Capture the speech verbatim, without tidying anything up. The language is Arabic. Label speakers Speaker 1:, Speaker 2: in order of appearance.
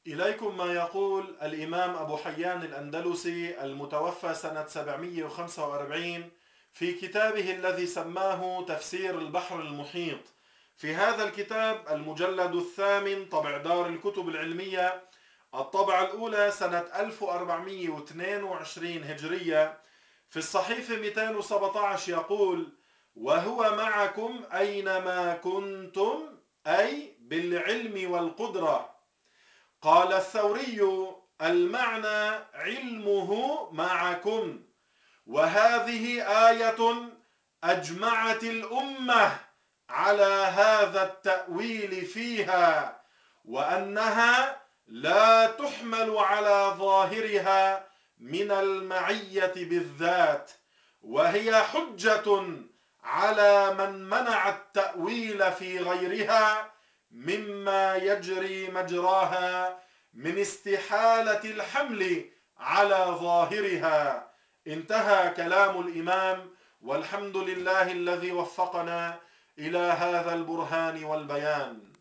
Speaker 1: إليكم ما يقول الإمام أبو حيان الأندلسي المتوفى سنة سبعمئة وخمسة وأربعين في كتابه الذي سماه تفسير البحر المحيط. في هذا الكتاب المجلد الثامن طبع دار الكتب العلمية، الطبعة الأولى سنة ألف وأربعمئة واثنين وعشرين هجرية، في الصحيفة مئتين وسبعة عشر يقول: وهو معكم أينما كنتم، أي بالعلم والقدرة. قال الثوري: المعنى علمه معكم. وهذه آية أجمعت الأمة على هذا التأويل فيها، وأنها لا تحمل على ظاهرها من المعية بالذات، وهي حجة على من منع التأويل في غيرها مما يجري مجراها من استحالة الحمل على ظاهرها. انتهى كلام الإمام، والحمد لله الذي وفقنا إلى هذا البرهان والبيان.